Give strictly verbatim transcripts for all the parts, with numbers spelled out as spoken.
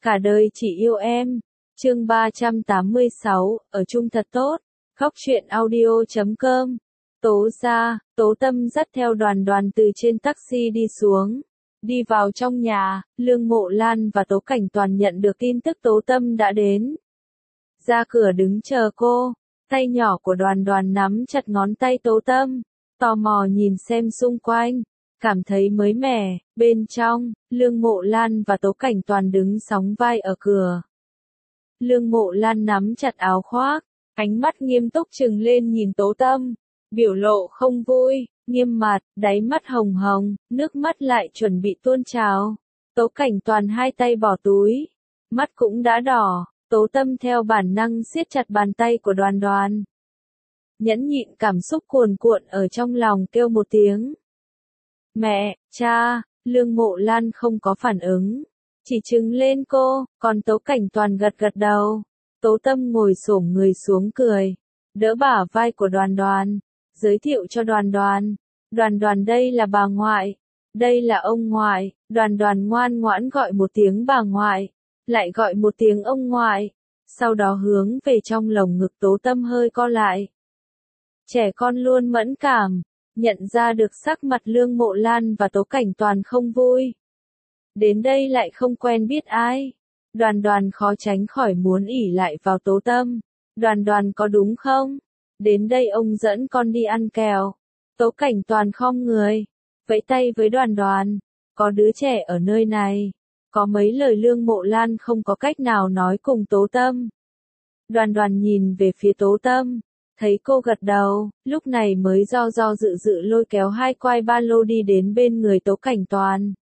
Cả đời chỉ yêu em. Chương ba trăm tám mươi sáu, ở chung thật tốt. Khóc chuyện audio chấm com. Tố gia, Tố Tâm dắt theo Đoàn Đoàn từ trên taxi đi xuống. Đi vào trong nhà, Lương Mộ Lan và Tố Cảnh Toàn nhận được tin tức Tố Tâm đã đến. Ra cửa đứng chờ cô, tay nhỏ của Đoàn Đoàn nắm chặt ngón tay Tố Tâm, tò mò nhìn xem xung quanh, cảm thấy mới mẻ. Bên trong, Lương Mộ Lan và Tố Cảnh Toàn đứng sóng vai ở cửa. Lương Mộ Lan nắm chặt áo khoác, ánh mắt nghiêm túc trừng lên nhìn Tố Tâm, biểu lộ không vui, nghiêm mặt, đáy mắt hồng hồng, nước mắt lại chuẩn bị tuôn trào. Tố Cảnh Toàn hai tay bỏ túi, mắt cũng đã đỏ. Tố Tâm theo bản năng siết chặt bàn tay của Đoàn Đoàn. Nhẫn nhịn cảm xúc cuồn cuộn ở trong lòng kêu một tiếng. Mẹ, cha. Lương Mộ Lan không có phản ứng, chỉ trừng lên cô, còn Tố Cảnh Toàn gật gật đầu. Tố Tâm ngồi xổm người xuống cười, đỡ bả vai của Đoàn Đoàn, giới thiệu cho Đoàn Đoàn. Đoàn Đoàn đây là bà ngoại, đây là ông ngoại. Đoàn Đoàn ngoan ngoãn gọi một tiếng bà ngoại, lại gọi một tiếng ông ngoại, sau đó hướng về trong lồng ngực Tố Tâm hơi co lại. Trẻ con luôn mẫn cảm, nhận ra được sắc mặt Lương Mộ Lan và Tố Cảnh Toàn không vui. Đến đây lại không quen biết ai. Đoàn Đoàn khó tránh khỏi muốn ỉ lại vào Tố Tâm. Đoàn Đoàn có đúng không? Đến đây ông dẫn con đi ăn kẹo. Tố Cảnh Toàn khom người, vẫy tay với Đoàn Đoàn. Có đứa trẻ ở nơi này. Có mấy lời Lương Mộ Lan không có cách nào nói cùng Tố Tâm. Đoàn Đoàn nhìn về phía Tố Tâm, thấy cô gật đầu, lúc này mới do do dự dự lôi kéo hai quai ba lô đi đến bên người Tố Cảnh Toàn.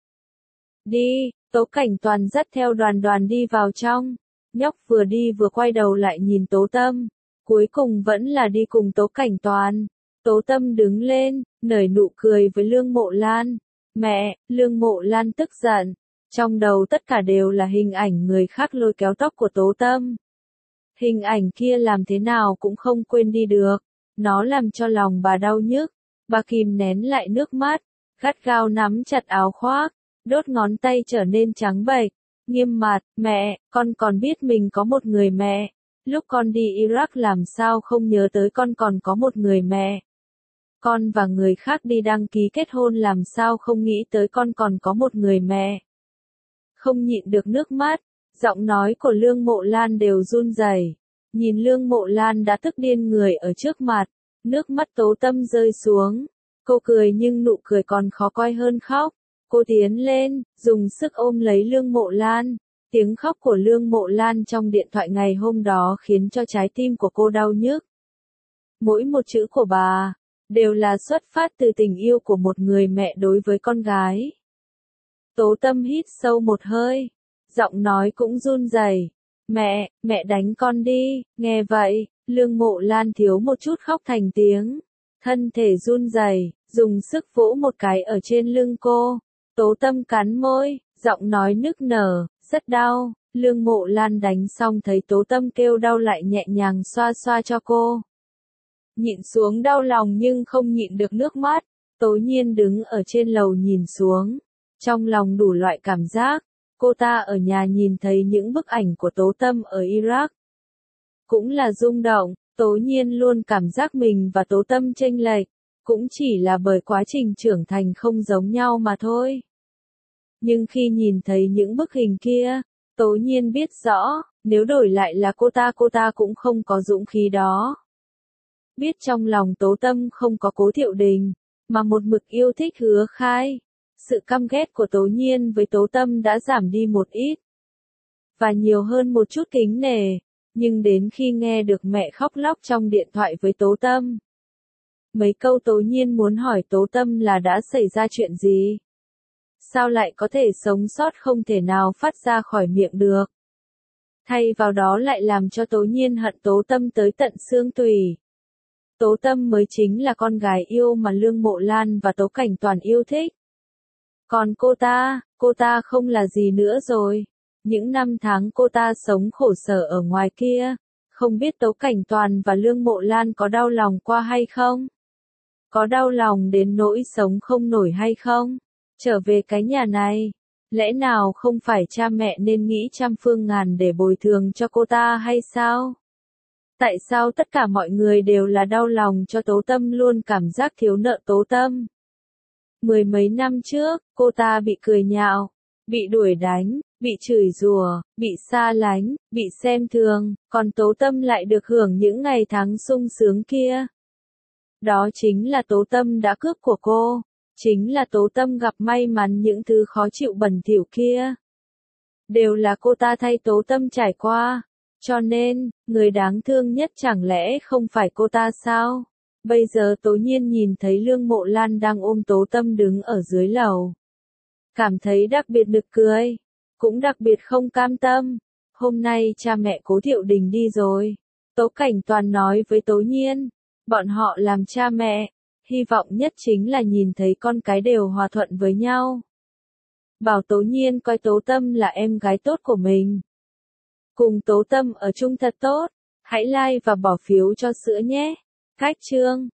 Đi, Tố Cảnh Toàn dắt theo Đoàn Đoàn đi vào trong. Nhóc vừa đi vừa quay đầu lại nhìn Tố Tâm, cuối cùng vẫn là đi cùng Tố Cảnh Toàn. Tố Tâm đứng lên, nở nụ cười với Lương Mộ Lan. Mẹ. Lương Mộ Lan tức giận, trong đầu tất cả đều là hình ảnh người khác lôi kéo tóc của Tố Tâm. Hình ảnh kia làm thế nào cũng không quên đi được, nó làm cho lòng bà đau nhức. Bà kìm nén lại nước mắt, gắt gao nắm chặt áo khoác, đốt ngón tay trở nên trắng bệch, nghiêm mặt. Mẹ, con còn biết mình có một người mẹ. Lúc con đi Iraq làm sao không nhớ tới con còn có một người mẹ. Con và người khác đi đăng ký kết hôn làm sao không nghĩ tới con còn có một người mẹ. Không nhịn được nước mắt, giọng nói của Lương Mộ Lan đều run rẩy. Nhìn Lương Mộ Lan đã tức điên người ở trước mặt, nước mắt Tố Tâm rơi xuống. Cô cười nhưng nụ cười còn khó coi hơn khóc. Cô tiến lên, dùng sức ôm lấy Lương Mộ Lan. Tiếng khóc của Lương Mộ Lan trong điện thoại ngày hôm đó khiến cho trái tim của cô đau nhức. Mỗi một chữ của bà đều là xuất phát từ tình yêu của một người mẹ đối với con gái. Tố Tâm hít sâu một hơi, giọng nói cũng run rẩy. Mẹ, mẹ đánh con đi. Nghe vậy, Lương Mộ Lan thiếu một chút khóc thành tiếng. Thân thể run rẩy, dùng sức vỗ một cái ở trên lưng cô. Tố Tâm cắn môi, giọng nói nức nở, rất đau. Lương Mộ Lan đánh xong thấy Tố Tâm kêu đau lại nhẹ nhàng xoa xoa cho cô. Nhịn xuống đau lòng nhưng không nhịn được nước mắt. Tố Nhiên đứng ở trên lầu nhìn xuống, trong lòng đủ loại cảm giác. Cô ta ở nhà nhìn thấy những bức ảnh của Tố Tâm ở Iraq, cũng là rung động. Tố Nhiên luôn cảm giác mình và Tố Tâm chênh lệch, cũng chỉ là bởi quá trình trưởng thành không giống nhau mà thôi. Nhưng khi nhìn thấy những bức hình kia, Tố Nhiên biết rõ, nếu đổi lại là cô ta cô ta cũng không có dũng khí đó. Biết trong lòng Tố Tâm không có Cố Thiệu Đình, mà một mực yêu thích Hứa Khai. Sự căm ghét của Tố Nhiên với Tố Tâm đã giảm đi một ít, và nhiều hơn một chút kính nể. Nhưng đến khi nghe được mẹ khóc lóc trong điện thoại với Tố Tâm, mấy câu Tố Nhiên muốn hỏi Tố Tâm là đã xảy ra chuyện gì? Sao lại có thể sống sót không thể nào phát ra khỏi miệng được? Thay vào đó lại làm cho Tố Nhiên hận Tố Tâm tới tận xương tủy. Tố Tâm mới chính là con gái yêu mà Lương Mộ Lan và Tố Cảnh Toàn yêu thích. Còn cô ta, cô ta không là gì nữa rồi. Những năm tháng cô ta sống khổ sở ở ngoài kia, không biết Tố Cảnh Toàn và Lương Mộ Lan có đau lòng qua hay không? Có đau lòng đến nỗi sống không nổi hay không? Trở về cái nhà này, Lẽ nào không phải cha mẹ nên nghĩ trăm phương ngàn để bồi thường cho cô ta hay sao? Tại sao tất cả mọi người đều là đau lòng cho Tố Tâm luôn cảm giác thiếu nợ Tố Tâm? Mười mấy năm trước, cô ta bị cười nhạo, bị đuổi đánh, bị chửi rủa, bị xa lánh, bị xem thường, còn Tố Tâm lại được hưởng những ngày tháng sung sướng kia. Đó chính là Tố Tâm đã cướp của cô, chính là Tố Tâm gặp may mắn những thứ khó chịu bẩn thỉu kia. Đều là cô ta thay Tố Tâm trải qua, cho nên, người đáng thương nhất chẳng lẽ không phải cô ta sao? Bây giờ Tố Nhiên nhìn thấy Lương Mộ Lan đang ôm Tố Tâm đứng ở dưới lầu. Cảm thấy đặc biệt nực cười, cũng đặc biệt không cam tâm. Hôm nay cha mẹ Cố Thiệu Đình đi rồi. Tố Cảnh Toàn nói với Tố Nhiên, bọn họ làm cha mẹ, hy vọng nhất chính là nhìn thấy con cái đều hòa thuận với nhau. Bảo Tố Nhiên coi Tố Tâm là em gái tốt của mình. Cùng Tố Tâm ở chung thật tốt, hãy like và bỏ phiếu cho sữa nhé. Cách chương